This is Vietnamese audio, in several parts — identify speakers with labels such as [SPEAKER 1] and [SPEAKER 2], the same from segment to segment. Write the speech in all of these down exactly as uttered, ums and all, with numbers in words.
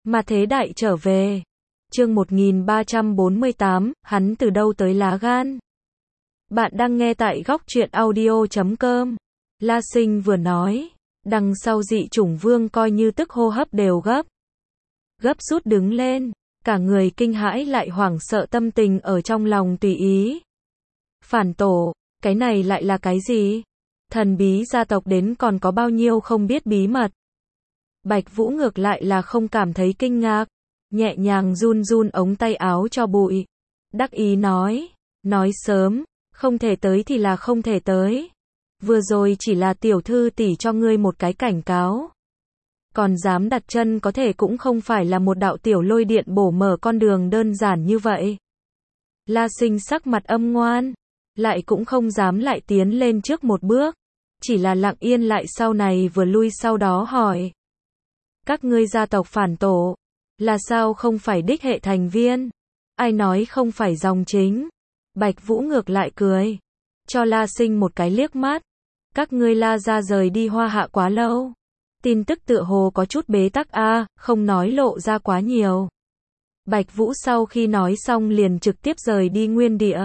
[SPEAKER 1] Mà thế đại trở về. Chương một nghìn ba trăm bốn mươi tám, hắn từ đâu tới lá gan? Bạn đang nghe tại góc truyện audio chấm com. La Sinh vừa nói, đằng sau dị chủng vương coi như tức hô hấp đều gấp. Gấp rút đứng lên, cả người kinh hãi lại hoảng sợ tâm tình ở trong lòng tùy ý. Phản tổ, cái này lại là cái gì? Thần bí gia tộc đến còn có bao nhiêu không biết bí mật. Bạch Vũ ngược lại là không cảm thấy kinh ngạc, nhẹ nhàng run run ống tay áo cho bụi. Đắc ý nói, nói sớm, không thể tới thì là không thể tới. Vừa rồi chỉ là tiểu thư tỷ cho ngươi một cái cảnh cáo. Còn dám đặt chân có thể cũng không phải là một đạo tiểu lôi điện bổ mở con đường đơn giản như vậy. La Sinh sắc mặt âm ngoan, lại cũng không dám lại tiến lên trước một bước, chỉ là lặng yên lại sau này vừa lui sau đó hỏi. Các ngươi gia tộc phản tổ, là sao không phải đích hệ thành viên? Ai nói không phải dòng chính? Bạch Vũ ngược lại cười, cho La Sinh một cái liếc mắt. Các ngươi La gia rời đi Hoa Hạ quá lâu. Tin tức tựa hồ có chút bế tắc a, à, không nói lộ ra quá nhiều. Bạch Vũ sau khi nói xong liền trực tiếp rời đi nguyên địa,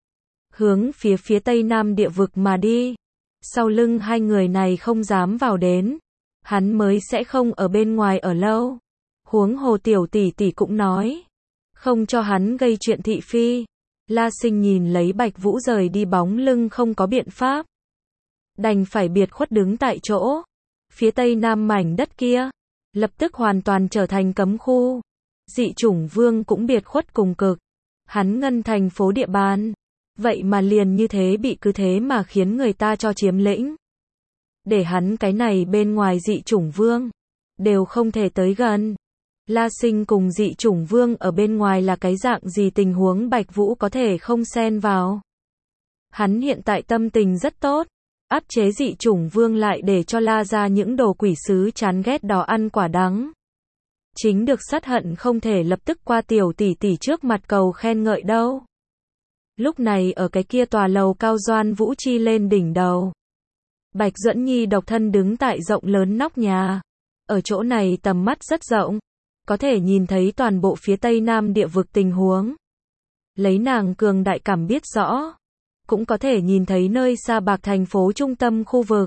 [SPEAKER 1] hướng phía phía tây nam địa vực mà đi. Sau lưng hai người này không dám vào đến, hắn mới sẽ không ở bên ngoài ở lâu. Huống hồ tiểu tỷ tỷ cũng nói, không cho hắn gây chuyện thị phi. La Sinh nhìn lấy Bạch Vũ rời đi bóng lưng không có biện pháp, đành phải biệt khuất đứng tại chỗ. Phía tây nam mảnh đất kia, lập tức hoàn toàn trở thành cấm khu. Dị chủng vương cũng biệt khuất cùng cực. Hắn ngân thành phố địa bàn, vậy mà liền như thế bị cứ thế mà khiến người ta cho chiếm lĩnh. Để hắn cái này bên ngoài dị chủng vương, đều không thể tới gần. La Sinh cùng dị chủng vương ở bên ngoài là cái dạng gì tình huống Bạch Vũ có thể không xen vào. Hắn hiện tại tâm tình rất tốt, áp chế dị chủng vương lại để cho La ra những đồ quỷ sứ chán ghét đó ăn quả đắng. Chính được sát hận không thể lập tức qua tiểu tỷ tỷ trước mặt cầu khen ngợi đâu. Lúc này ở cái kia tòa lầu cao Doan Vũ Chi lên đỉnh đầu. Bạch Duẫn Nhi độc thân đứng tại rộng lớn nóc nhà. Ở chỗ này tầm mắt rất rộng, có thể nhìn thấy toàn bộ phía tây nam địa vực tình huống. Lấy nàng cường đại cảm biết rõ, cũng có thể nhìn thấy nơi xa Bạc thành phố trung tâm khu vực.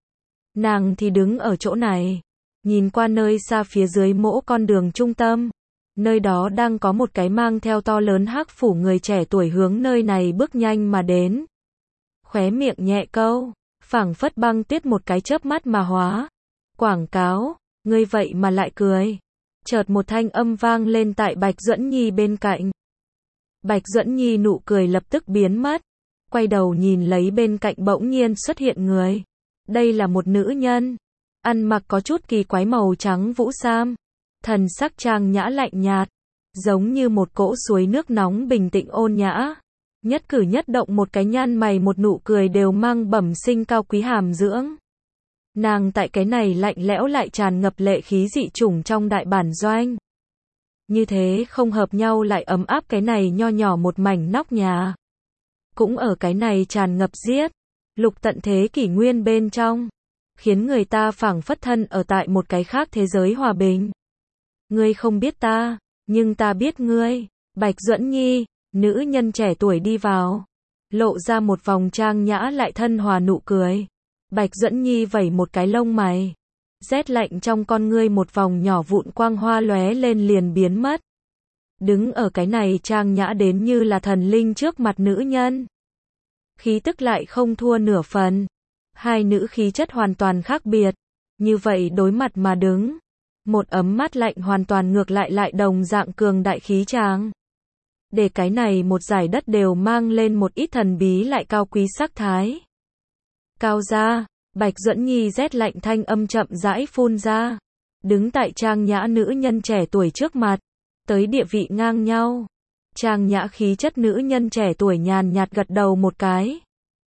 [SPEAKER 1] Nàng thì đứng ở chỗ này, nhìn qua nơi xa phía dưới mỗi con đường trung tâm. Nơi đó đang có một cái mang theo to lớn hắc phủ người trẻ tuổi hướng nơi này bước nhanh mà đến. Khóe miệng nhẹ câu, phảng phất băng tuyết một cái chớp mắt mà hóa. Quảng cáo, ngươi vậy mà lại cười. Chợt một thanh âm vang lên tại Bạch Duẫn Nhi bên cạnh. Bạch Duẫn Nhi nụ cười lập tức biến mất, quay đầu nhìn lấy bên cạnh bỗng nhiên xuất hiện người. Đây là một nữ nhân, ăn mặc có chút kỳ quái màu trắng vũ sam, thần sắc trang nhã lạnh nhạt, giống như một cỗ suối nước nóng bình tĩnh ôn nhã. Nhất cử nhất động một cái nhăn mày một nụ cười đều mang bẩm sinh cao quý hàm dưỡng. Nàng tại cái này lạnh lẽo lại tràn ngập lệ khí dị chủng trong đại bản doanh. Như thế không hợp nhau lại ấm áp cái này nho nhỏ một mảnh nóc nhà. Cũng ở cái này tràn ngập giết, lục tận thế kỷ nguyên bên trong, khiến người ta phảng phất thân ở tại một cái khác thế giới hòa bình. Ngươi không biết ta, nhưng ta biết ngươi. Bạch Duẫn Nhi, nữ nhân trẻ tuổi đi vào, lộ ra một vòng trang nhã lại thân hòa nụ cười. Bạch Duẫn Nhi vẩy một cái lông mày, rét lạnh trong con ngươi một vòng nhỏ vụn quang hoa lóe lên liền biến mất. Đứng ở cái này trang nhã đến như là thần linh trước mặt nữ nhân, khí tức lại không thua nửa phần. Hai nữ khí chất hoàn toàn khác biệt, như vậy đối mặt mà đứng, một ấm mắt lạnh hoàn toàn ngược lại lại đồng dạng cường đại khí tràng. Để cái này một giải đất đều mang lên một ít thần bí lại cao quý sắc thái. Cao gia, Bạch Duẫn Nhi rét lạnh thanh âm chậm rãi phun ra, đứng tại trang nhã nữ nhân trẻ tuổi trước mặt, tới địa vị ngang nhau. Trang nhã khí chất nữ nhân trẻ tuổi nhàn nhạt gật đầu một cái.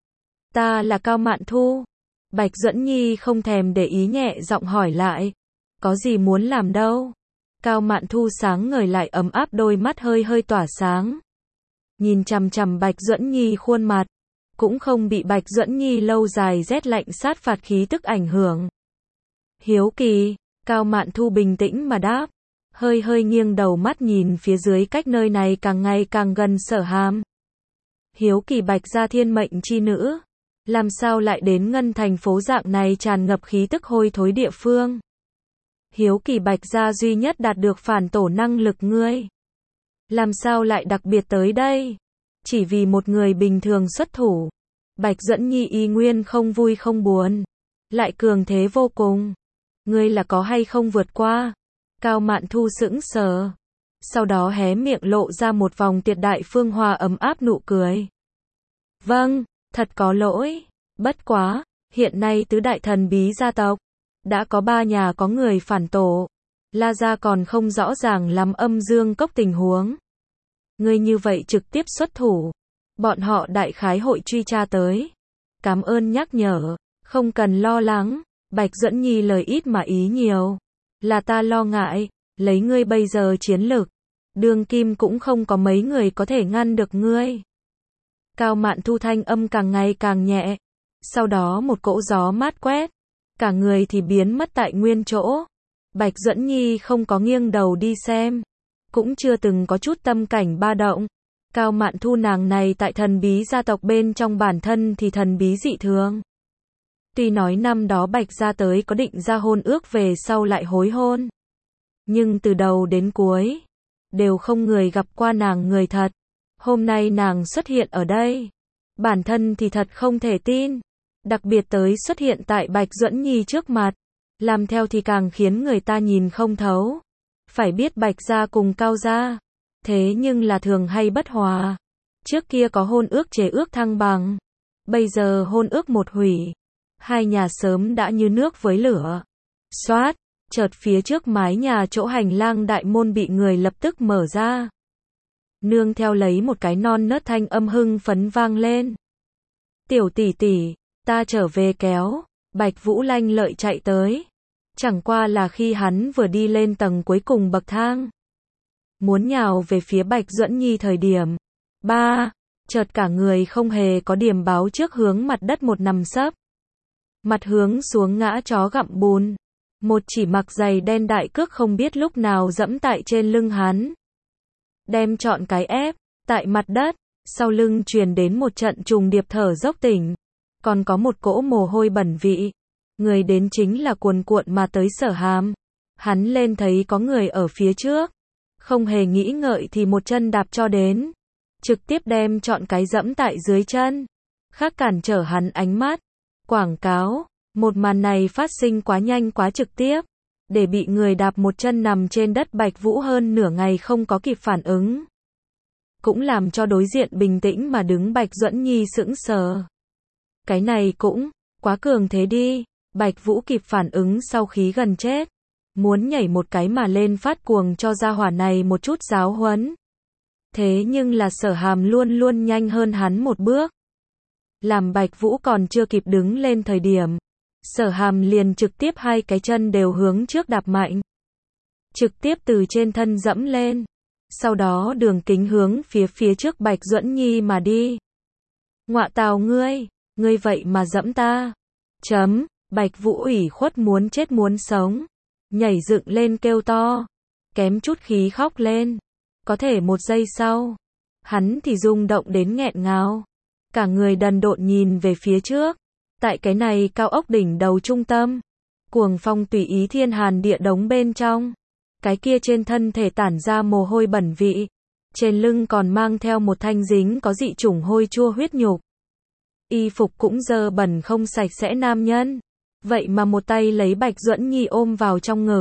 [SPEAKER 1] Ta là Cao Mạn Thu. Bạch Duẫn Nhi không thèm để ý nhẹ giọng hỏi lại, có gì muốn làm đâu? Cao Mạn Thu sáng ngời lại ấm áp đôi mắt hơi hơi tỏa sáng, nhìn chằm chằm Bạch Duẫn Nhi khuôn mặt, cũng không bị Bạch Duẫn Nhi lâu dài rét lạnh sát phạt khí tức ảnh hưởng. Hiếu kỳ, Cao Mạn Thu bình tĩnh mà đáp, hơi hơi nghiêng đầu mắt nhìn phía dưới cách nơi này càng ngày càng gần Sở Hàm. Hiếu kỳ Bạch gia thiên mệnh chi nữ, làm sao lại đến ngân thành phố dạng này tràn ngập khí tức hôi thối địa phương. Hiếu kỳ Bạch gia duy nhất đạt được phản tổ năng lực ngươi, làm sao lại đặc biệt tới đây, chỉ vì một người bình thường xuất thủ. Bạch Duẫn Nhi y nguyên không vui không buồn, lại cường thế vô cùng. Ngươi là có hay không vượt qua? Cao Mạn Thu sững sờ, sau đó hé miệng lộ ra một vòng tuyệt đại phương hòa ấm áp nụ cười. Vâng, thật có lỗi, bất quá, hiện nay tứ đại thần bí gia tộc, đã có ba nhà có người phản tổ, La gia còn không rõ ràng lắm Âm Dương Cốc tình huống. Ngươi như vậy trực tiếp xuất thủ, bọn họ đại khái hội truy tra tới. Cảm ơn nhắc nhở, không cần lo lắng, Bạch Duẫn Nhi lời ít mà ý nhiều. Là ta lo ngại, lấy ngươi bây giờ chiến lực, đường kim cũng không có mấy người có thể ngăn được ngươi. Cao Mạn Thu thanh âm càng ngày càng nhẹ, sau đó một cỗ gió mát quét, cả người thì biến mất tại nguyên chỗ. Bạch Duẫn Nhi không có nghiêng đầu đi xem, cũng chưa từng có chút tâm cảnh ba động. Cao Mạn Thu nàng này tại thần bí gia tộc bên trong bản thân thì thần bí dị thường. Tuy nói năm đó Bạch gia tới có định ra hôn ước về sau lại hối hôn, nhưng từ đầu đến cuối đều không người gặp qua nàng người thật. Hôm nay nàng xuất hiện ở đây, bản thân thì thật không thể tin, đặc biệt tới xuất hiện tại Bạch Duẫn Nhi trước mặt, làm theo thì càng khiến người ta nhìn không thấu. Phải biết Bạch gia cùng Cao gia, thế nhưng là thường hay bất hòa. Trước kia có hôn ước chế ước thăng bằng, bây giờ hôn ước một hủy, hai nhà sớm đã như nước với lửa. Xoát, chợt phía trước mái nhà chỗ hành lang đại môn bị người lập tức mở ra. Nương theo lấy một cái non nớt thanh âm hưng phấn vang lên. Tiểu tỷ tỷ, ta trở về kéo. Bạch Vũ lanh lợi chạy tới. Chẳng qua là khi hắn vừa đi lên tầng cuối cùng bậc thang, muốn nhào về phía Bạch Duẫn Nhi thời điểm, ba, chợt cả người không hề có điểm báo trước hướng mặt đất một nằm sấp. Mặt hướng xuống ngã chó gặm bùn. Một chỉ mặc giày đen đại cước không biết lúc nào dẫm tại trên lưng hắn, đem trọn cái ép tại mặt đất, sau lưng truyền đến một trận trùng điệp thở dốc tỉnh, còn có một cỗ mồ hôi bẩn vị. Người đến chính là cuồn cuộn mà tới Sở Hàm. Hắn lên thấy có người ở phía trước, không hề nghĩ ngợi thì một chân đạp cho đến, trực tiếp đem trọn cái dẫm tại dưới chân, khác cản trở hắn ánh mắt. Quảng cáo, một màn này phát sinh quá nhanh quá trực tiếp, để bị người đạp một chân nằm trên đất Bạch Vũ hơn nửa ngày không có kịp phản ứng. Cũng làm cho đối diện bình tĩnh mà đứng Bạch Duẫn Nhi sững sờ. Cái này cũng quá cường thế đi. Bạch Vũ kịp phản ứng sau khí gần chết, muốn nhảy một cái mà lên phát cuồng cho gia hỏa này một chút giáo huấn. Thế nhưng là Sở Hàm luôn luôn nhanh hơn hắn một bước. Làm Bạch Vũ còn chưa kịp đứng lên thời điểm, Sở Hàm liền trực tiếp hai cái chân đều hướng trước đạp mạnh, trực tiếp từ trên thân dẫm lên, sau đó đường kính hướng phía phía trước Bạch Duẫn Nhi mà đi. Ngọa tào ngươi, ngươi vậy mà dẫm ta. Chấm, Bạch Vũ ủy khuất muốn chết muốn sống, nhảy dựng lên kêu to, kém chút khí khóc lên. Có thể một giây sau, hắn thì rung động đến nghẹn ngào, cả người đần độn nhìn về phía trước. Tại cái này cao ốc đỉnh đầu trung tâm, cuồng phong tùy ý thiên hàn địa đống bên trong, cái kia trên thân thể tản ra mồ hôi bẩn vị, trên lưng còn mang theo một thanh dính có dị chủng hôi chua huyết nhục. Y phục cũng dơ bẩn không sạch sẽ nam nhân, vậy mà một tay lấy Bạch Duẫn Nhi ôm vào trong ngực.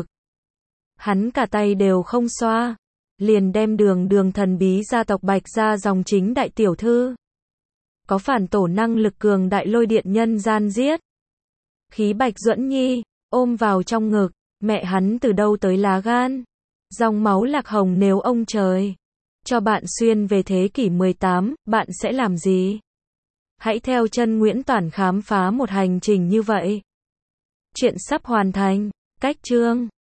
[SPEAKER 1] Hắn cả tay đều không xoa, liền đem đường đường thần bí gia tộc Bạch gia dòng chính đại tiểu thư, có phản tổ năng lực cường đại lôi điện nhân gian giết. Khí Bạch Duẫn Nhi ôm vào trong ngực, mẹ hắn từ đâu tới lá gan, dòng máu lạc hồng nếu ông trời cho bạn xuyên về thế kỷ mười tám, bạn sẽ làm gì? Hãy theo chân Nguyễn Toản khám phá một hành trình như vậy. Chuyện sắp hoàn thành, cách chương